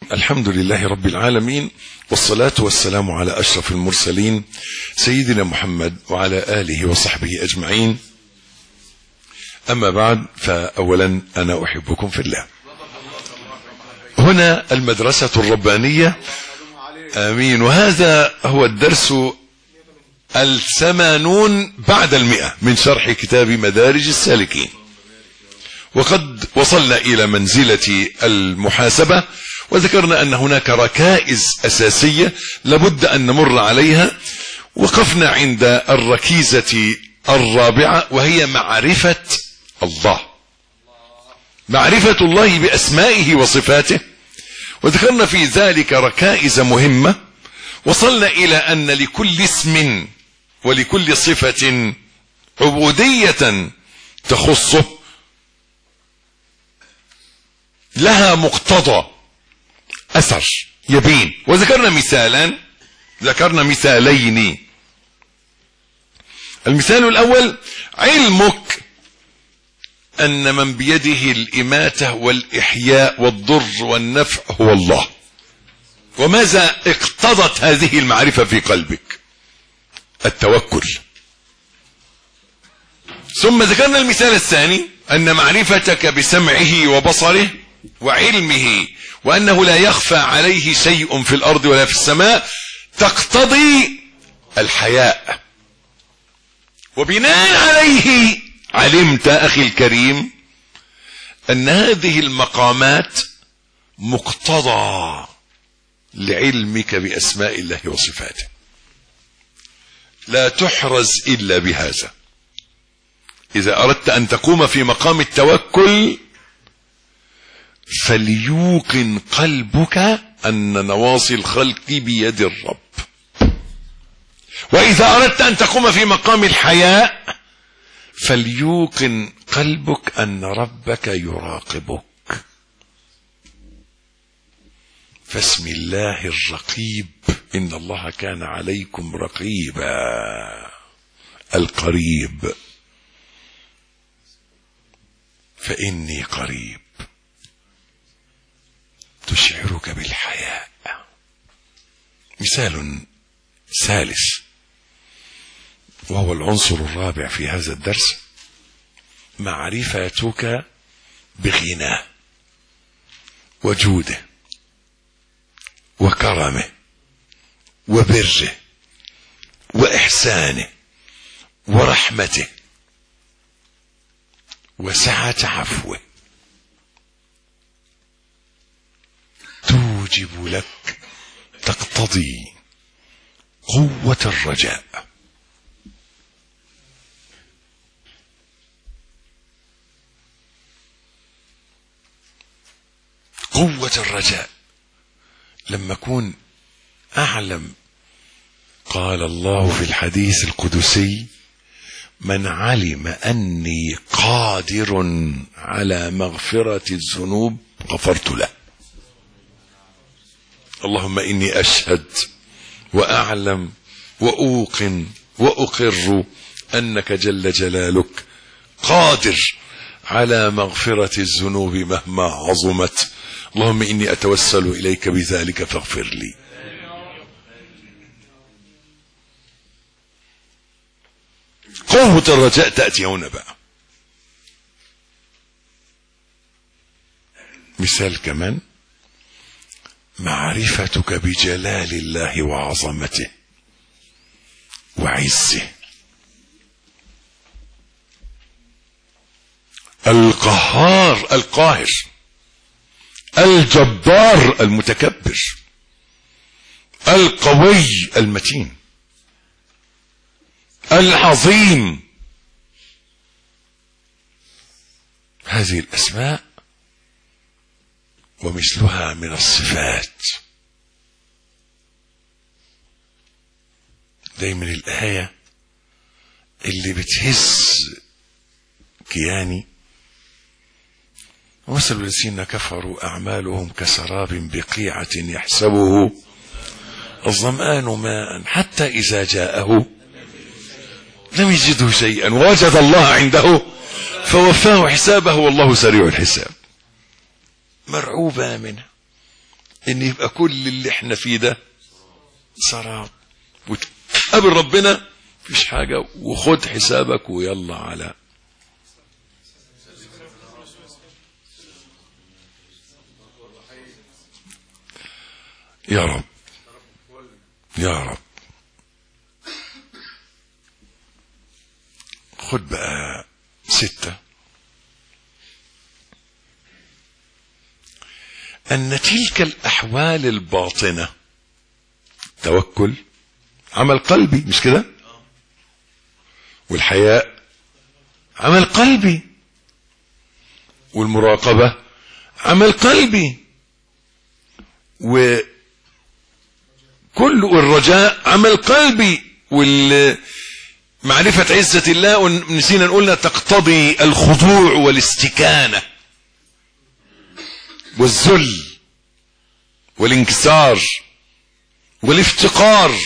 الحمد لله رب العالمين، والصلاة والسلام على أشرف المرسلين سيدنا محمد وعلى آله وصحبه أجمعين. أما بعد، فأولا أنا أحبكم في الله. هنا المدرسة الربانية، آمين. وهذا هو الدرس 80 بعد 100 من شرح كتاب مدارج السالكين، وقد وصلنا إلى منزلة المحاسبة، وذكرنا أن هناك ركائز أساسية لابد أن نمر عليها. وقفنا عند الركيزة الرابعة، وهي معرفة الله، معرفة الله بأسمائه وصفاته. وذكرنا في ذلك ركائز مهمة، وصلنا إلى أن لكل اسم ولكل صفة عبودية تخصه، لها مقتضى أثر يبين. وذكرنا مثالين. المثال الأول: علمك أن من بيده الإماتة والإحياء والضر والنفع هو الله. وماذا اقتضت هذه المعرفة في قلبك؟ التوكل. ثم ذكرنا المثال الثاني: أن معرفتك بسمعه وبصره وعلمه، وأنه لا يخفى عليه شيء في الأرض ولا في السماء، تقتضي الحياء. وبناء عليه علمت أخي الكريم أن هذه المقامات مقتضى لعلمك بأسماء الله وصفاته، لا تحرز إلا بهذا. إذا أردت أن تقوم في مقام التوكل فليوقن قلبك أن نواصي الخلق بيد الرب. وإذا أردت أن تقوم في مقام الحياء فليوقن قلبك أن ربك يراقبك. فاسم الله الرقيب، إن الله كان عليكم رقيبا. القريب، فإني قريب، تشعرك بالحياء. مثال ثالث، وهو العنصر الرابع في هذا الدرس: معرفتك بغناه وجوده وكرمه وبره وإحسانه ورحمته وسعة عفوه، توجب لك، تقتضي قوة الرجاء. قوة الرجاء لما أكون أعلم. قال الله في الحديث القدسي: من علم أني قادر على مغفرة الذنوب غفرت له. اللهم إني أشهد وأعلم وأوقن وأقر أنك جل جلالك قادر على مغفرة الذنوب مهما عظمت. اللهم إني أتوسل إليك بذلك فاغفر لي. قوة الرجاء تأتي هنا بقى. مثال كمان: معرفتك بجلال الله وعظمته وعزه، القهار القاهر، الجبار المتكبر، القوي المتين، العظيم. هذه الأسماء ومثلها من الصفات. دايما الآية اللي بتهز كياني: ومثل الذين كفروا أعمالهم كسراب بقيعة يحسبه الظمآن ماء حتى إذا جاءه لم يجده شيئا ووجد الله عنده فوفاه حسابه والله سريع الحساب. مرعوبة منه. ان يبقى كل اللي احنا فيه ده سراب، وتقابل ربنا مفيش حاجة، وخد حسابك ويلا على يا رب يا رب. خد بقى 6. أن تلك الأحوال الباطنة، توكل عمل قلبي مش كده، والحياء عمل قلبي، والمراقبة عمل قلبي، وكل الرجاء عمل قلبي، والمعرفة عزة الله ونسينا نقولنا تقتضي الخضوع والاستكانة والذل والانكسار والافتقار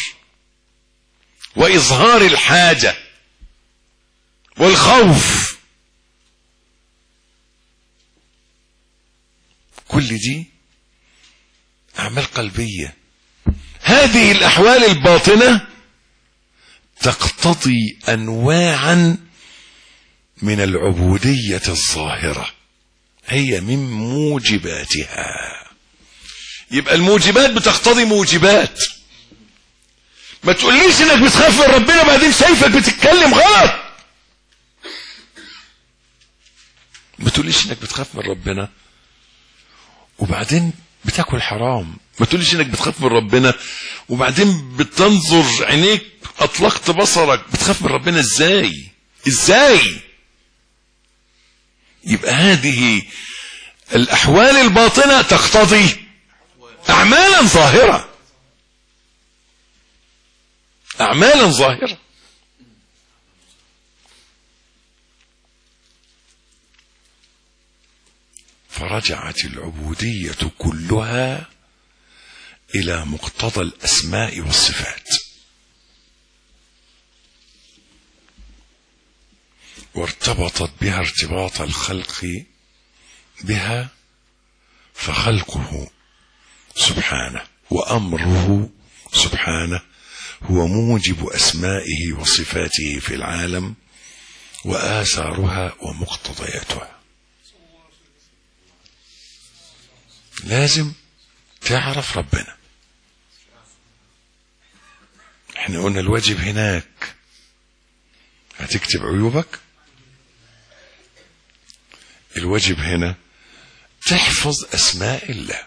وإظهار الحاجة والخوف. كل دي أعمال قلبية. هذه الأحوال الباطنة تقتضي أنواعا من العبودية الظاهرة، هي من موجباتها. يبقى الموجبات بتقتضي موجبات. ما تقوليش انك بتخاف من ربنا بعدين شايفك بتتكلم غلط. ما تقوليش انك بتخاف من ربنا وبعدين بتاكل حرام. ما تقوليش انك بتخاف من ربنا وبعدين بتنظر عينيك اطلقت بصرك. بتخاف من ربنا ازاي؟ يبقى هذه الاحوال الباطنة تقتضي اعمالا ظاهرة. فرجعت العبودية كلها إلى مقتضى الأسماء والصفات، وارتبطت بها ارتباط الخلق بها، فخلقه سبحانه وأمره سبحانه هو موجب أسمائه وصفاته في العالم وآثارها ومقتضياتها. لازم تعرف ربنا. احنا قلنا الواجب هناك هتكتب عيوبك، الواجب هنا تحفظ أسماء الله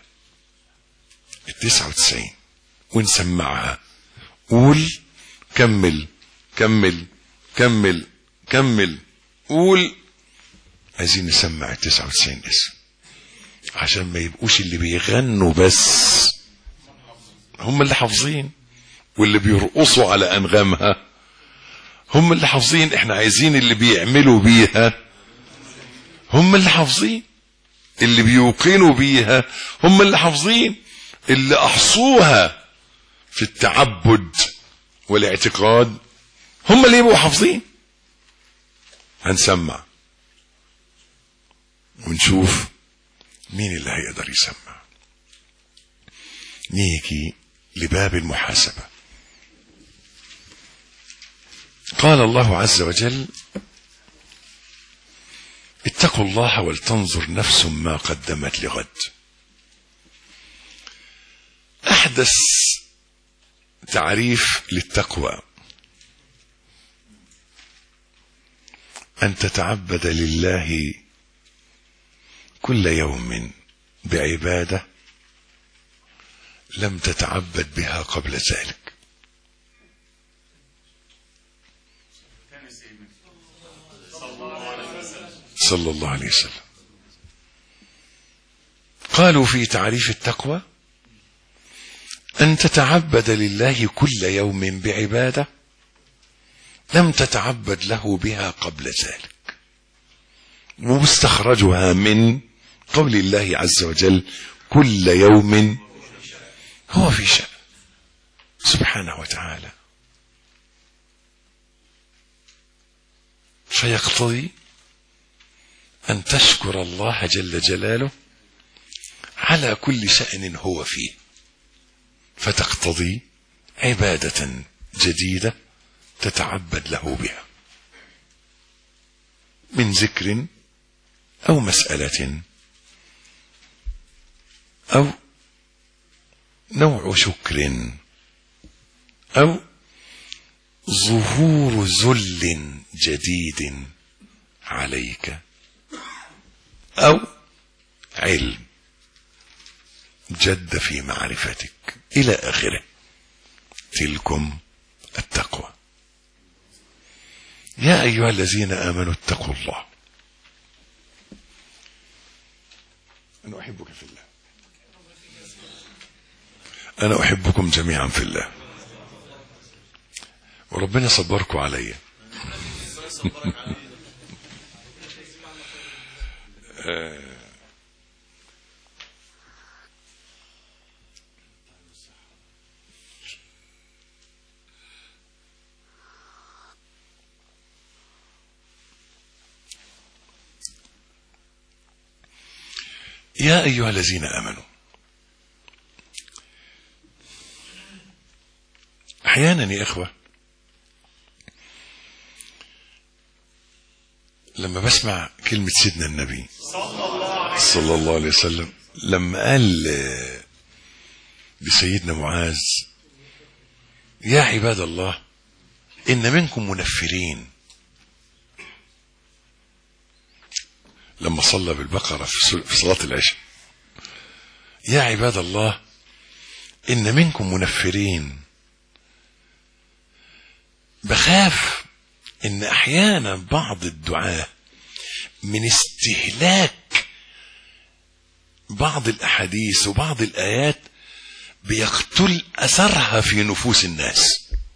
99 ونسمعها. قول كمل كمل كمل كمل. قول عايزين نسمع 99 اسم عشان ما يبقوش اللي بيغنوا بس هم اللي حافظين، واللي بيرقصوا على أنغامها هم اللي حافظين. احنا عايزين اللي بيعملوا بيها هم اللي حافظين، اللي بيوقنوا بيها هم اللي حافظين، اللي أحصوها في التعبد والاعتقاد هم اللي يبقوا حافظين. هنسمع ونشوف مين اللي هيقدر يسمع. نيجي لباب المحاسبة. قال الله عز وجل: اتقوا الله ولتنظر نفس ما قدمت لغد. أحدث تعريف للتقوى أن تتعبد لله كل يوم بعبادة لم تتعبد بها قبل ذلك. صلى الله عليه وسلم. قالوا في تعريف التقوى أن تتعبد لله كل يوم بعبادة لم تتعبد له بها قبل ذلك، ومستخرجها من قول الله عز وجل: كل يوم هو في شأن سبحانه وتعالى. فيقتضي أن تشكر الله جل جلاله على كل شأن هو فيه، فتقتضي عبادة جديدة تتعبد له بها من ذكر أو مسألة أو نوع شكر أو ظهور ذل جديد عليك أو علم جد في معرفتك إلى آخره. تلكم التقوى. يا أيها الذين آمنوا اتقوا الله. أنا أحبك في الله. أنا أحبكم جميعا في الله، وربنا صبركم عليا. يا أيها الذين آمنوا. أحيانا يا إخوة لما بسمع كلمة سيدنا النبي صلى الله عليه وسلم لما قال لسيدنا معاذ يا عباد الله إن منكم منفرين، لما صلى بالبقرة في صلاة العشاء، يا عباد الله إن منكم منفرين. بخاف إن أحيانا بعض الدعاة من استهلاك بعض الأحاديث وبعض الآيات بيقتل أثرها في نفوس الناس.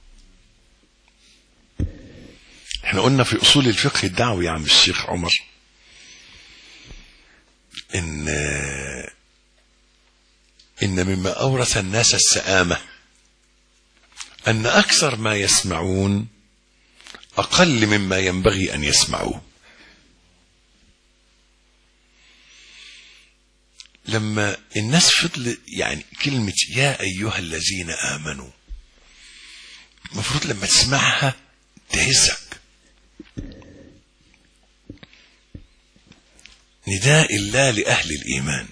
احنا قلنا في أصول الفقه الدعوي يا عم الشيخ عمر إن مما أورث الناس السآمة أن أكثر ما يسمعون أقل مما ينبغي أن يسمعوه. لما الناس فضل يعني كلمة يا أيها الذين آمنوا المفروض لما تسمعها تهزك. نداء الله لأهل الإيمان.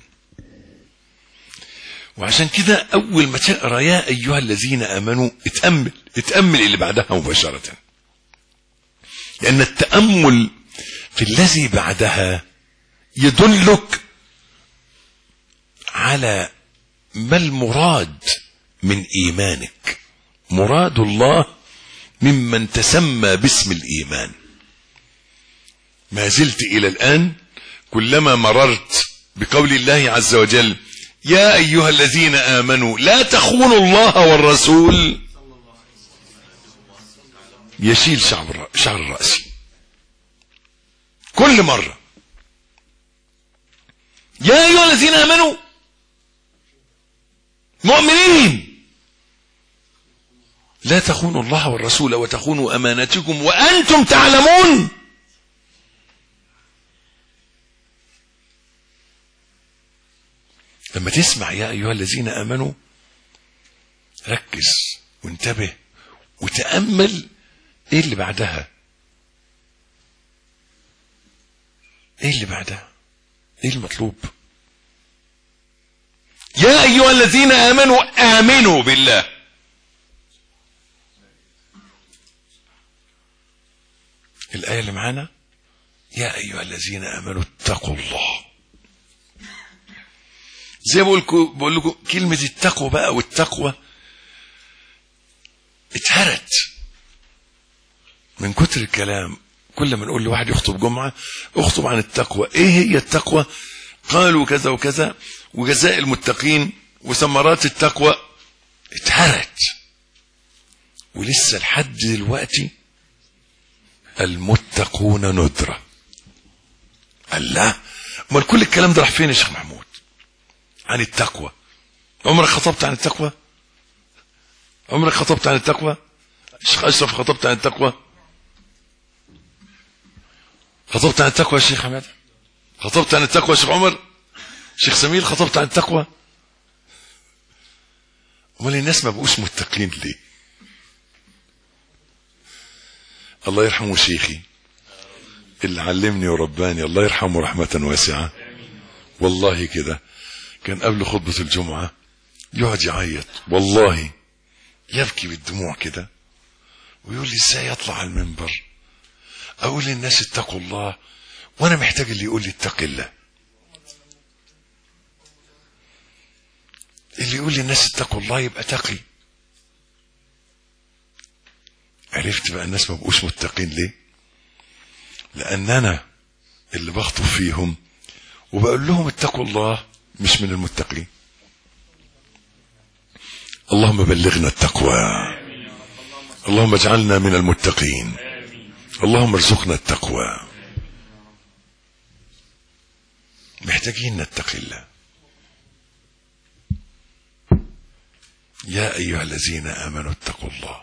وعشان كده أول ما تقرأ يا أيها الذين آمنوا اتأمل اللي بعدها مباشرة، لأن التأمل في الذي بعدها يدلك على ما المراد من إيمانك. مراد الله ممن تسمى باسم الإيمان. ما زلت إلى الآن كلما مررت بقول الله عز وجل يا أيها الذين آمنوا لا تخونوا الله والرسول يشيل شعر رأسي كل مرة. يا أيها الذين آمنوا مؤمنين لا تخونوا الله والرسول وتخونوا أماناتكم وأنتم تعلمون. لما تسمع يا أيها الذين آمنوا ركز وانتبه وتأمل ايه اللي بعدها. ايه اللي بعدها؟ ايه المطلوب؟ يا أيها الذين آمنوا آمنوا بالله. الآية اللي معانا يا أيها الذين آمنوا اتقوا الله. زي بقول لكم كلمة التقوى بقى والتقوى اتهرت من كتر الكلام. كل ما نقول لواحد يخطب جمعة اخطب عن التقوى. ايه هي التقوى؟ قالوا كذا وكذا وجزاء المتقين وثمرات التقوى. اتهرت ولسه لحد دلوقتي المتقون ندرة. الله، امال كل الكلام ده راح فين يا شيخ محمود عن التقوى؟ عمرك خطبت عن التقوى؟ عمرك خطبت عن التقوى؟ الشيخ أشرف خطبت عن التقوى؟ خطبت عن التقوى يا شيخ حماد؟ خطبت عن التقوى يا شيخ عمر؟ شيخ سمير خطبت عن التقوى. امال الناس ما بقوش متقين ليه؟ الله يرحمه شيخي اللي علمني ورباني، الله يرحمه رحمة واسعة. والله كده كان قبل خطبة الجمعة يقعد يعيط، والله يبكي بالدموع كده، ويقول لي ازاي اطلع على المنبر اقول للناس اتقوا الله وانا محتاج اللي يقول لي اتق الله. اللي يقول للناس اتقوا الله يبقى تقي. عرفت بقى الناس ما بقوش متقين ليه؟ لان انا اللي بخطب فيهم وبقول لهم اتقوا الله مش من المتقين. اللهم بلغنا التقوى، اللهم اجعلنا من المتقين، اللهم ارزقنا التقوى. محتاجين نتقي الله. يا ايها الذين امنوا اتقوا الله.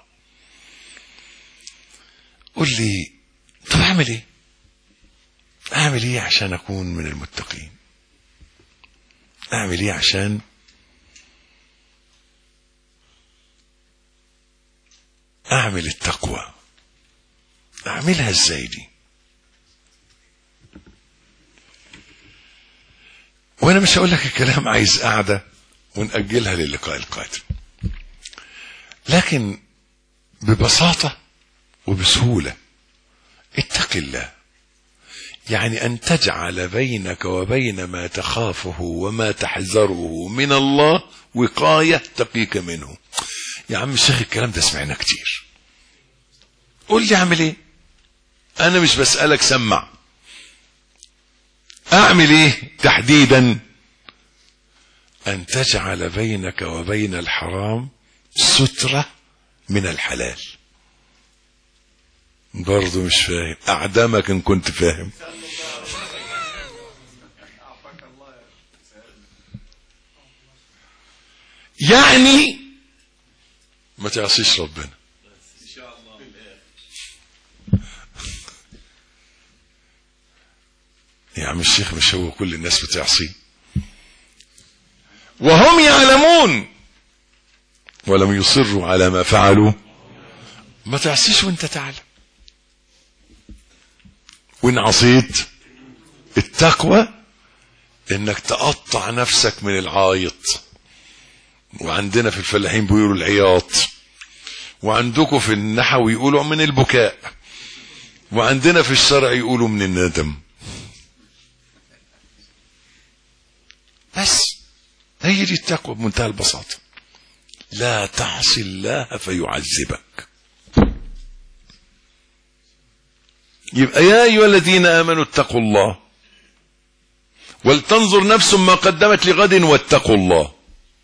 قل لي طب اعمل ايه؟ اعمل ايه عشان اكون من المتقين؟ اعمل ايه عشان اعمل التقوى؟ اعملها ازاي دي؟ وانا مش هقول لك الكلام عايز قاعدة ونأجلها للقاء القادم، لكن ببساطة وبسهولة اتق الله يعني ان تجعل بينك وبين ما تخافه وما تحذره من الله وقاية تقيك منه. يا عم الشيخ الكلام ده سمعنا كتير، قول لي اعمل ايه؟ انا مش بسألك، سمع. اعمل ايه تحديدا؟ ان تجعل بينك وبين الحرام سترة من الحلال. برضو مش فاهم، اعدمك ان كنت فاهم. يعني ما تعصيش ربنا. يا عم الشيخ مش هو كل الناس بتعصي وهم يعلمون ولم يصروا على ما فعلوا؟ ما تعصيش وانت تعلم. وان عصيت التقوى انك تقطع نفسك من العايط، وعندنا في الفلاحين بيقولوا العياط، وعندكم في النحو يقولوا من البكاء، وعندنا في الشرع يقولوا من الندم. بس هي دي التقوى بمنتهى البساطة. لا تعصي الله فيعذبك. يبقى يا أيها الذين آمنوا اتقوا الله ولتنظر نفس ما قدمت لغد واتقوا الله.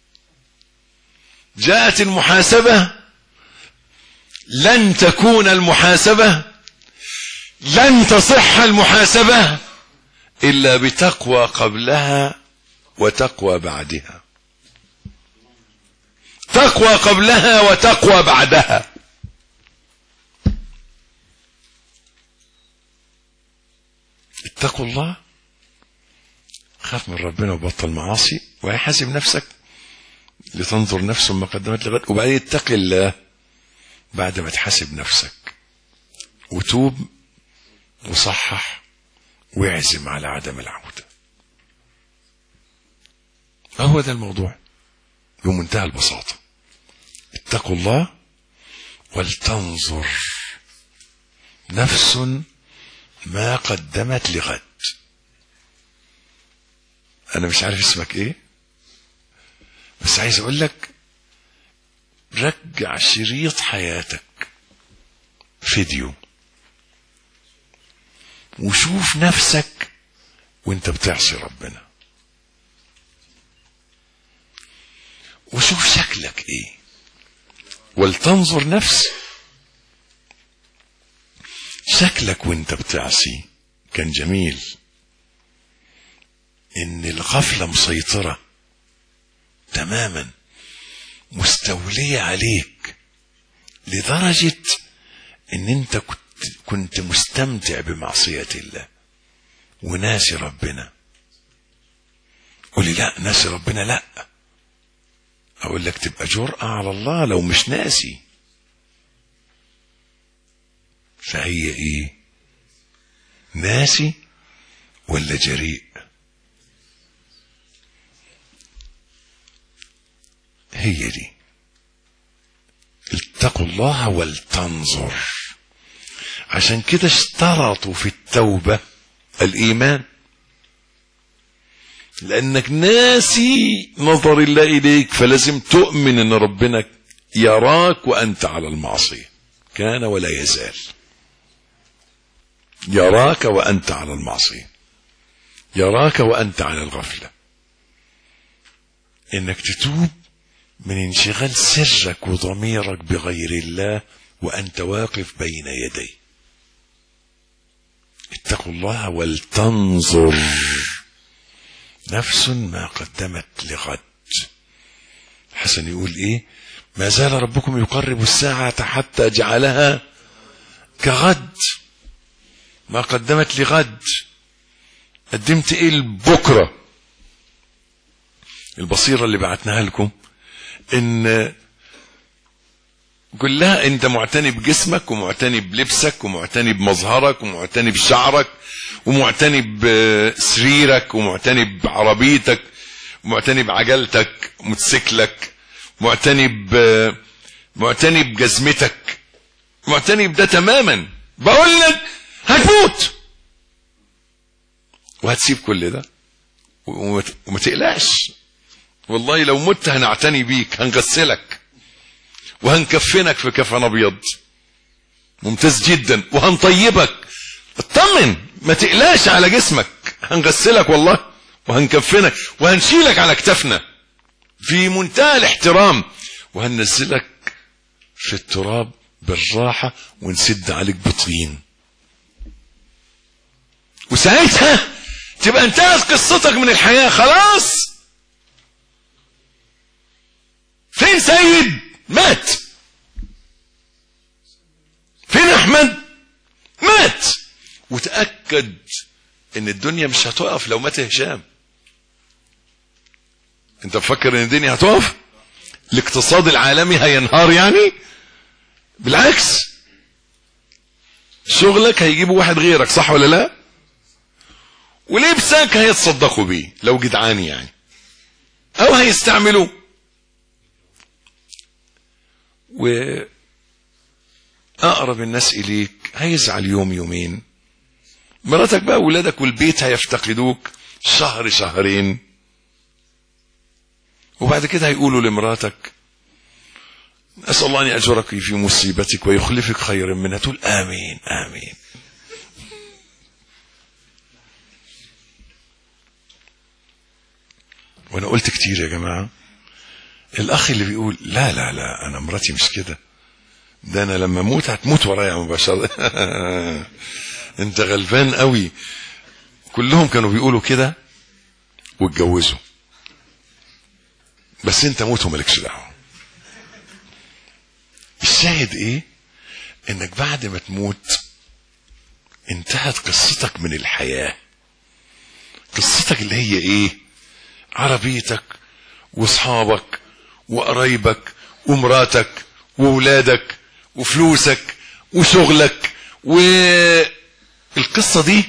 جاءت المحاسبة، لن تكون المحاسبة، لن تصح المحاسبة إلا بتقوى قبلها وتقوى بعدها. تقوى قبلها وتقوى بعدها. اتقوا الله، خاف من ربنا وبطل معاصي ويحاسب نفسك لتنظر نفس ما قدمت لغد، وبعدين اتق الله بعد ما تحاسب نفسك وتوب وصحح واعزم على عدم العودة. هو ده الموضوع بمنتهى البساطة. اتقوا الله ولتنظر نفس ما قدمت لغد. انا مش عارف اسمك ايه، بس عايز اقول لك رجع شريط حياتك فيديو وشوف نفسك وانت بتعصي ربنا، وشوف شكلك ايه. ولتنظر نفس شكلك وانت بتعصي كان جميل، ان الغفلة مسيطرة تماما مستولية عليك لدرجة ان انت كنت مستمتع بمعصية الله وناسي ربنا، قولي لا ناسي ربنا، لا. اقول لك تبقى جرأة على الله لو مش ناسي. فهي ايه؟ ناسي ولا جريء؟ هي دي. اتقوا الله ولتنظر. عشان كده اشترطوا في التوبة الإيمان، لأنك ناسي نظر الله إليك، فلازم تؤمن أن ربنا يراك وأنت على المعصية، كان ولا يزال يراك وأنت على المعصية، يراك وأنت على الغفلة. إنك تتوب من انشغال سرك وضميرك بغير الله وأنت واقف بين يديه. اتقوا الله ولتنظر نفس ما قدمت لغد. حسن يقول ايه؟ ما زال ربكم يقرب الساعة حتى جعلها كغد. ما قدمت لغد، قدمت ايه لبكرة؟ البصيرة اللي بعتناها لكم ان كلها انت معتني بجسمك ومعتني بلبسك ومعتني بمظهرك ومعتني بشعرك ومعتني بسريرك ومعتني بعربيتك ومعتني بعجلتك موتوسيكلك، معتني بجزمتك، معتني بده تماما. بقول لك هتموت وهتسيب كل ده وما تقلقش. والله لو مت هنعتني بيك، هنغسلك وهنكفنك في كفن ابيض ممتاز جدا، وهنطيبك. اطمن ما تقلاش على جسمك، هنغسلك والله وهنكفنك وهنشيلك على كتفنا في منتهى الاحترام، وهننزلك في التراب بالراحة ونسد عليك بطين. وساعتها تبقى انتهت قصتك من الحياة خلاص. فين سيد؟ مات. فين احمد؟ مات. وتأكد ان الدنيا مش هتقف لو مات هشام. انت مفكر ان الدنيا هتقف؟ الاقتصاد العالمي هينهار يعني؟ بالعكس، شغلك هيجيبوا واحد غيرك، صح ولا لا؟ ولبسك هيتصدقوا بيه لو جدعان يعني، او هيستعملوه. وأقرب الناس إليك هيزعل يوم يومين، مراتك بقى ولادك والبيت هيفتقدوك شهر شهرين، وبعد كده هيقولوا لمراتك أسأل الله أن يأجرك في مصيبتك ويخلفك خيرا منها، تقول آمين آمين. وأنا قلت كتير يا جماعة، الأخ اللي بيقول لا لا لا أنا مراتي مش كده، ده أنا لما أموت هتموت ورايا مباشرة أنت غلبان قوي. كلهم كانوا بيقولوا كده واتجوزوا، بس أنت موت ومالكش دعوة. الشاهد إيه؟ إنك بعد ما تموت انتهت قصتك من الحياة. قصتك اللي هي إيه؟ عربيتك واصحابك وقرايبك ومراتك وولادك وفلوسك وشغلك، والقصة دي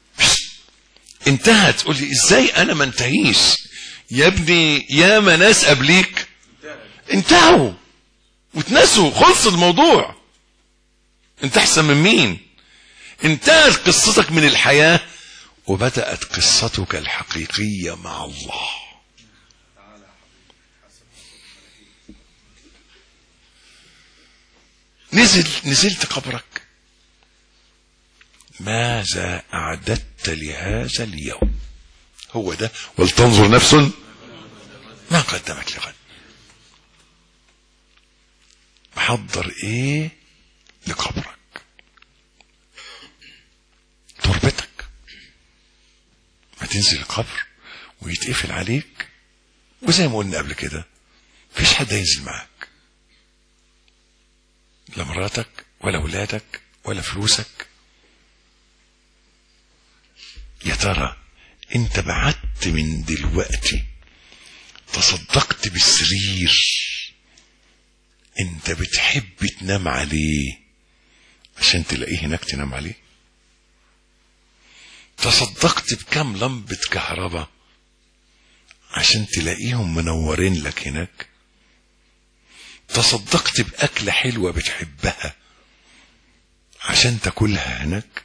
انتهت. تقول لي ازاي انا ما انتهيش؟ يا ابني يا ما ناس قبليك انتهوا وتنسوا، خلص الموضوع. انت احسن من مين؟ انتهت قصتك من الحياة وبدأت قصتك الحقيقية مع الله. نزلت قبرك، ماذا أعددت لهذا اليوم؟ هو ده، ولتنظر نفس ما قدمت لغد. محضر ايه لقبرك؟ تربتك. ما تنزل القبر ويتقفل عليك، وزي ما قلنا قبل كده مفيش حد ينزل معاك، لا مراتك ولا ولادك ولا فلوسك. يا ترى انت بعدت من دلوقتي، تصدقت بالسرير انت بتحب تنام عليه عشان تلاقيه هناك تنام عليه. تصدقت بكم لمبة كهرباء عشان تلاقيهم منورين لك هناك. تصدقت بأكلة حلوة بتحبها عشان تاكلها هناك.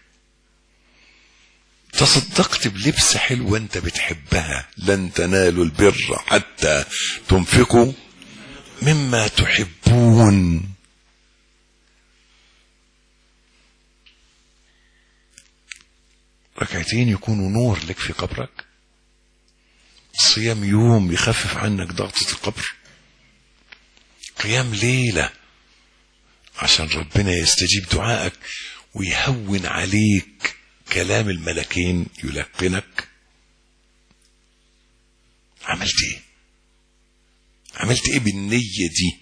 تصدقت بلبس حلوة انت بتحبها، لن تنالوا البر حتى تنفقوا مما تحبون. ركعتين يكونوا نور لك في قبرك، صيام يوم يخفف عنك ضغطة القبر، قيام ليلة عشان ربنا يستجيب دعائك ويهون عليك كلام الملكين يلقنك. عملت ايه؟ عملت ايه بالنية دي؟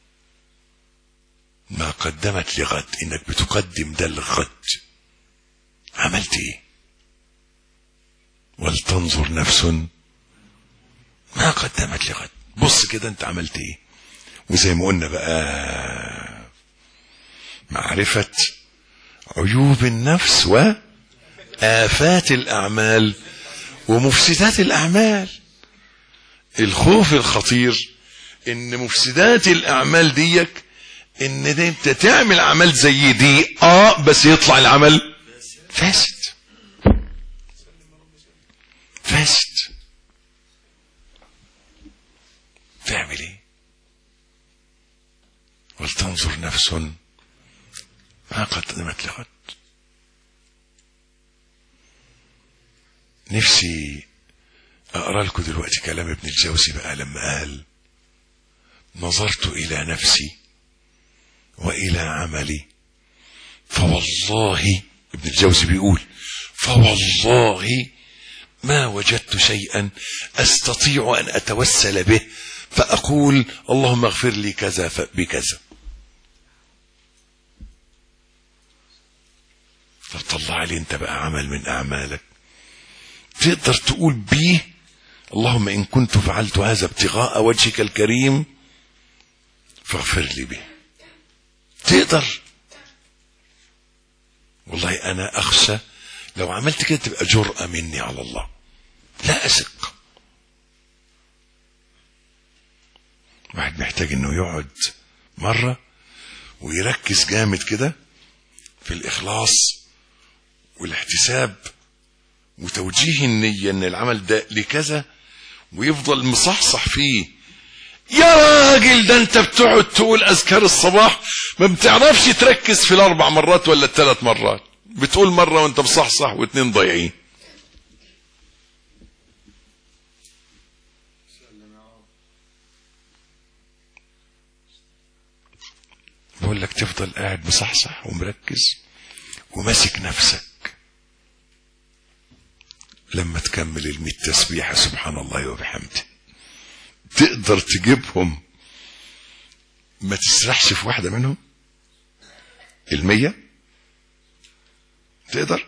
ما قدمت لغد، انك بتقدم ده لغد. عملت ايه؟ ولتنظر نفس ما قدمت لغد. بص كده انت عملت ايه. وزي ما قلنا بقى معرفة عيوب النفس وآفات الأعمال ومفسدات الأعمال. الخوف الخطير ان مفسدات الأعمال ديك ان انت تعمل عمل زي دي بس يطلع العمل فاسد. تعمل ايه؟ ولتنظر نفس ما قدمت لغد. نفسي اقرا لكم دلوقتي كلام ابن الجوزي بقى لما قال: نظرت الى نفسي والى عملي فوالله، ابن الجوزي بيقول: فوالله ما وجدت شيئا استطيع ان اتوسل به فاقول اللهم اغفر لي كذا بكذا. فطلع لي انت بقى عمل من اعمالك تقدر تقول بيه اللهم ان كنت فعلت هذا ابتغاء وجهك الكريم فاغفر لي به. تقدر؟ والله انا اخشى لو عملت كده تبقى جرأة مني على الله، لا اثق. واحد محتاج انه يقعد مرة ويركز جامد كده في الاخلاص والاحتساب وتوجيه النية ان العمل ده لكذا، ويفضل مصحصح فيه. يا راجل ده انت بتقعد تقول اذكار الصباح ما بتعرفش تركز في 4 مرات ولا 3 مرات، بتقول مرة وانت مصحصح و2 ضايعين. بقول لك تفضل قاعد مصحصح ومركز وماسك نفسك لما تكمل 100 تسبيحة سبحان الله وبحمده. تقدر تجيبهم ما تسرحش في واحدة منهم 100؟ تقدر؟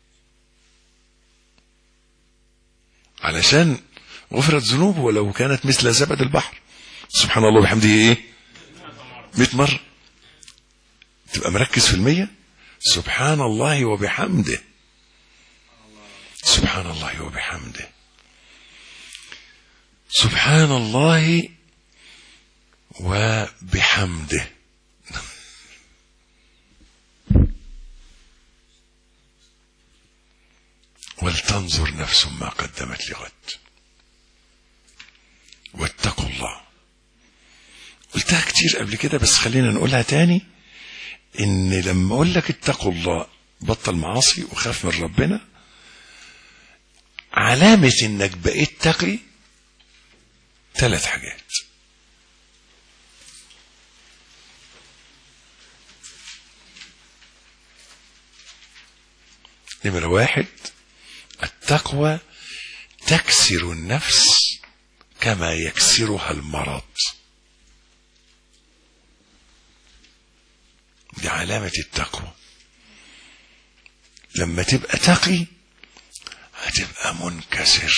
علشان غفرت ذنوبه ولو كانت مثل زبد البحر. سبحان الله وبحمده ايه؟ 100 مرة. تبقى مركز في 100. سبحان الله وبحمده، سبحان الله وبحمده، سبحان الله وبحمده. ولتنظر نفس ما قدمت لغد واتقوا الله. قلتها كتير قبل كده بس خلينا نقولها تاني، ان لما اقول لك اتقوا الله بطل معاصي وخاف من ربنا، علامة انك بقيت تقي 3 حاجات. نمرة 1: التقوى تكسر النفس كما يكسرها المرض. دي علامة التقوى. لما تبقى تقي هتبقى منكسر.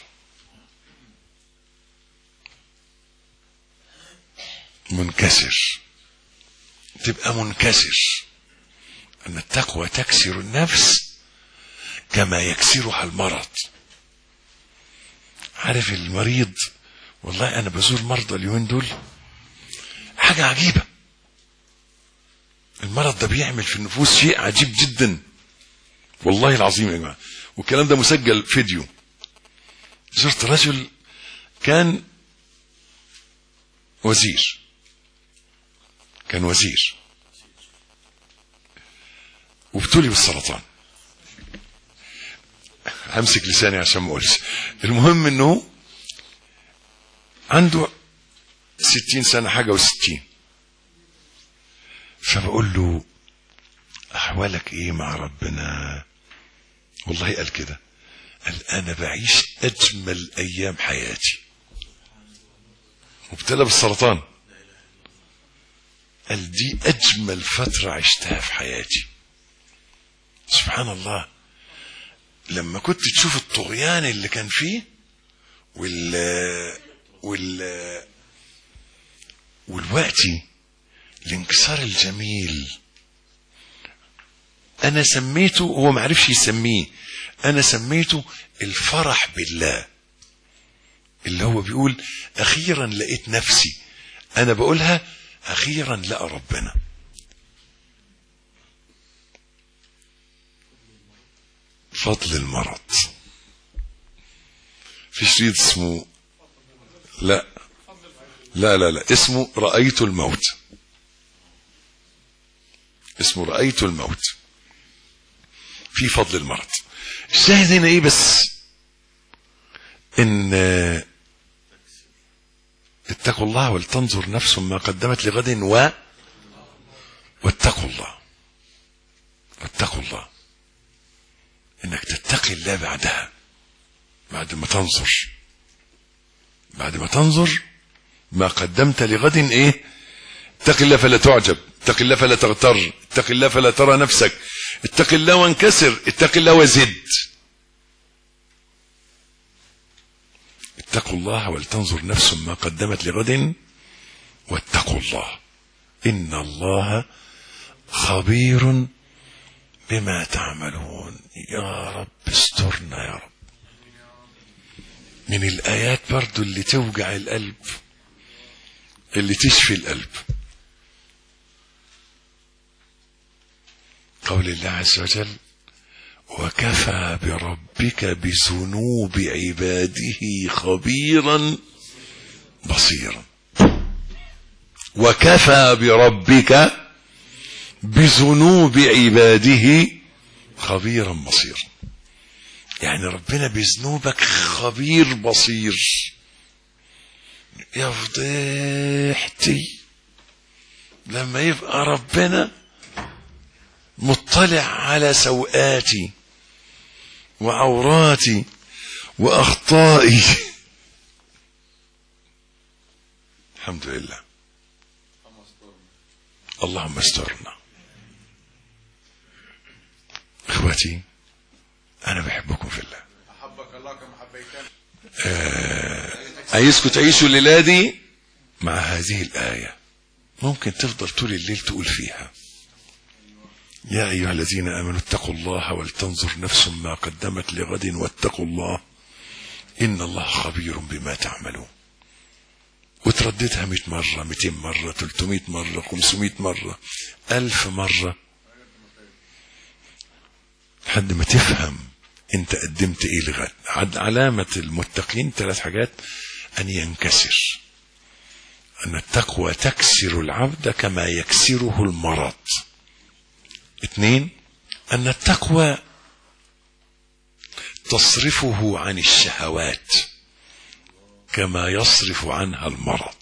تبقى منكسر. ان التقوى تكسر النفس كما يكسرها المرض. عارف المريض، والله انا بزور مرضى اليومين دول، حاجة عجيبة. المرض ده بيعمل في النفوس شيء عجيب جدا، والله العظيم يا جماعة، والكلام ده مسجل فيديو. زرت رجل كان وزير وابتلي بالسرطان. همسك لساني عشان ما اقولش. المهم انه عنده 60 سنة حاجة و60. فبقول له احوالك ايه مع ربنا؟ والله قال كده، قال انا بعيش اجمل ايام حياتي. مبتلى بالسرطان، قال دي اجمل فترة عشتها في حياتي. سبحان الله. لما كنت تشوف الطغيان اللي كان فيه والوقتي الانكسار الجميل، انا سميته، هو معرفش يسميه، انا سميته الفرح بالله. اللي هو بيقول اخيرا لقيت نفسي، انا بقولها اخيرا لقى ربنا. فضل المرض. في شريط اسمه لا اسمه رأيت الموت. اسمه رأيت الموت في فضل المرض. الشاهد هنا ايه بس؟ ان اتقوا الله ولتنظر نفس ما قدمت لغد واتقوا الله. انك تتقي الله بعدها، بعد ما تنظر ما قدمت لغد. ايه؟ اتق الله فلا تعجب، اتق الله فلا تغتر، اتق الله فلا ترى نفسك، اتق الله وانكسر، اتق الله وزد. اتقوا الله ولتنظر نفس ما قدمت لغد واتقوا الله إن الله خبير بما تعملون. يا رب استرنا يا رب. من الآيات برضو اللي توجع القلب، اللي تشفي القلب، قول الله عز وجل وكفى بربك بذنوب عباده خبيرا بصيرا. وكفى بربك بذنوب عباده خبيرا بصيرا. يعني ربنا بذنوبك خبير بصير. يا فضيحتي لما يبقى ربنا مطلع على سوءاتي وعوراتي وأخطائي. الحمد لله. اللهم استرنا. اخواتي انا بحبكم في الله. احبك الله كما حبيتني. عايزكم تعيشوا الليله دي مع هذه الايه. ممكن تفضل طول الليل تقول فيها يا ايها الذين امنوا اتقوا الله ولتنظر نفس ما قدمت لغد واتقوا الله ان الله خبير بما تعملون. وترددها 100 مرة 200 مرة 300 مرة 500 مرة 1000 مرة لحد ما تفهم انت قدمت ايه لغد. علامة المتقين 3 حاجات: ان ينكسر، ان التقوى تكسر العبد كما يكسره المرض. 2 ان التقوى تصرفه عن الشهوات كما يصرف عنها المرض.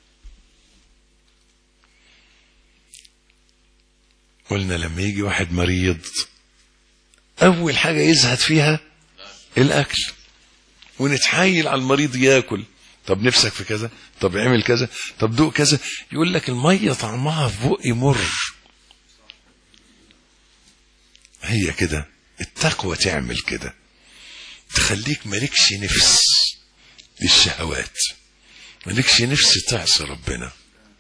قلنا لما يجي واحد مريض اول حاجة يزهد فيها الاكل، ونتحايل على المريض ياكل. طب نفسك في كذا، طب اعمل كذا، طب دوق كذا. يقول لك المية طعمها في بقي مر. هي كده التقوى تعمل كده. تخليك مالكش نفس للشهوات، مالكش نفس تعصي ربنا.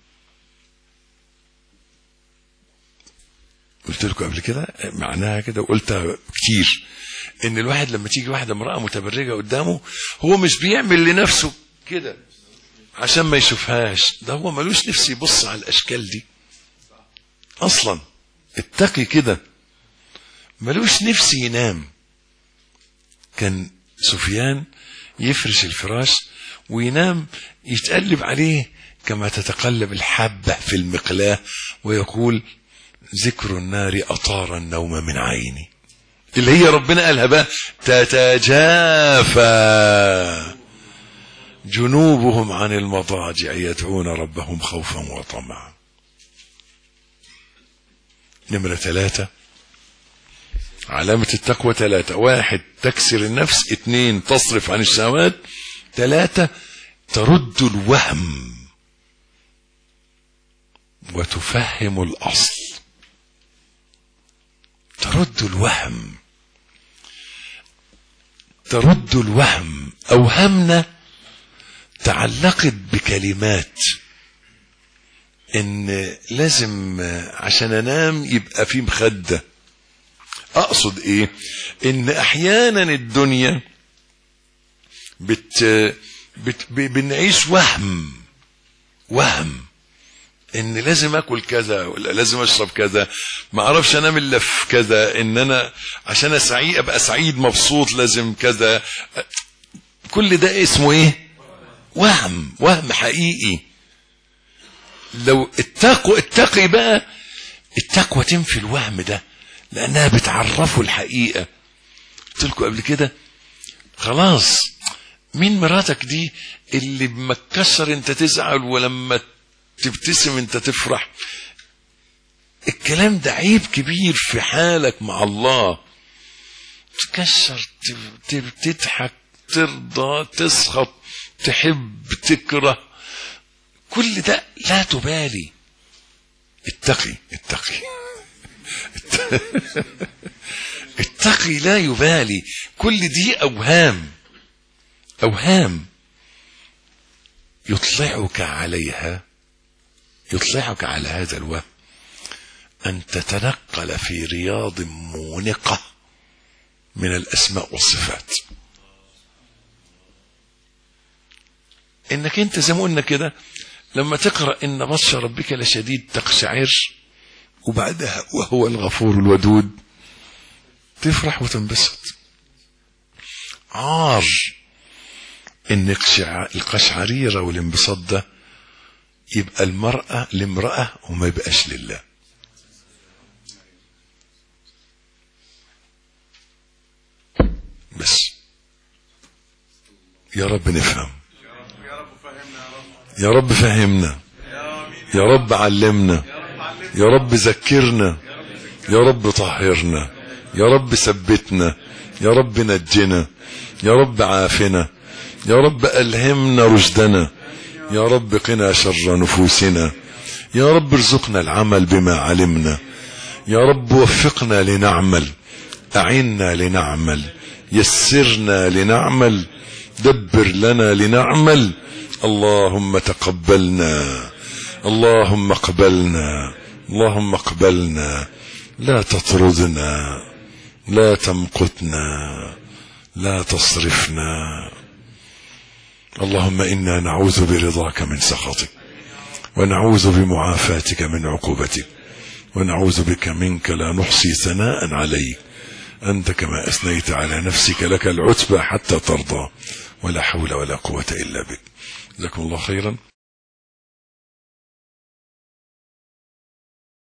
قلت لكم قبل كده معناها كده وقلتها كتير، ان الواحد لما تيجي واحدة امرأة متبرجة قدامه هو مش بيعمل لنفسه كده عشان ما يشوفهاش، ده هو ملوش نفس يبص على الاشكال دي اصلا. اتقي كده، ملوش نفس ينام. كان سفيان يفرش الفراش وينام يتقلب عليه كما تتقلب الحبة في المقلاة، ويقول ذكر النار أطار النوم من عيني، اللي هي ربنا قالها بقى تتجافى جنوبهم عن المضاجع يدعون ربهم خوفا وطمعا. نمرة 3 علامة التقوى 3: 1 تكسر النفس، 2 تصرف عن الشهوات، 3 ترد الوهم وتفهم الأصل. ترد الوهم. أوهمنا تعلقت بكلمات ان لازم عشان انام يبقى في مخدة. اقصد ايه؟ ان احيانا الدنيا بنعيش وهم ان لازم اكل كذا ولا لازم اشرب كذا، ما اعرفش انام الا في كذا، ان انا عشان ابقى سعيد مبسوط لازم كذا. كل ده اسمه ايه؟ وهم حقيقي. لو اتقي بقى، التقوى تنفي الوهم ده لانها بتعرفه الحقيقة. قلت لكم قبل كده خلاص، مين مراتك دي اللي بمكسر انت تزعل ولما تبتسم انت تفرح؟ الكلام ده عيب كبير في حالك مع الله. تكسر، تضحك، ترضى، تسخط، تحب، تكره، كل ده لا تبالي. اتقي اتقي لا يبالي. كل دي أوهام يطلعك على هذا الوهم أن تتنقل في رياض مونقة من الأسماء والصفات. إنك أنت زي ما قلنا كده لما تقرأ إن بطش ربك لشديد تقشعر، وبعدها وهو الغفور الودود، تفرح وتنبسط. عار إن القشعريرة والانبساط ده يبقى المرأة لامرأة وما يبقاش لله. بس يا رب نفهم، يا رب فهمنا، يا رب علمنا، يا رب ذكرنا، يا رب طهرنا، يا رب ثبتنا، يا رب نجنا، يا رب عافنا، يا رب ألهمنا رشدنا، يا رب قنا شر نفوسنا، يا رب ارزقنا العمل بما علمنا، يا رب وفقنا لنعمل، أعنا لنعمل، يسرنا لنعمل، دبر لنا لنعمل. اللهم تقبلنا، اللهم اقبلنا، اللهم اقبلنا، لا تطردنا، لا تمقتنا، لا تصرفنا. اللهم إنا نعوذ برضاك من سخطك، ونعوذ بمعافاتك من عقوبتك، ونعوذ بك منك لا نحصي ثناء عليك، أنت كما أثنيت على نفسك، لك العتبى حتى ترضى، ولا حول ولا قوة إلا بك. جزاكم الله خيرا.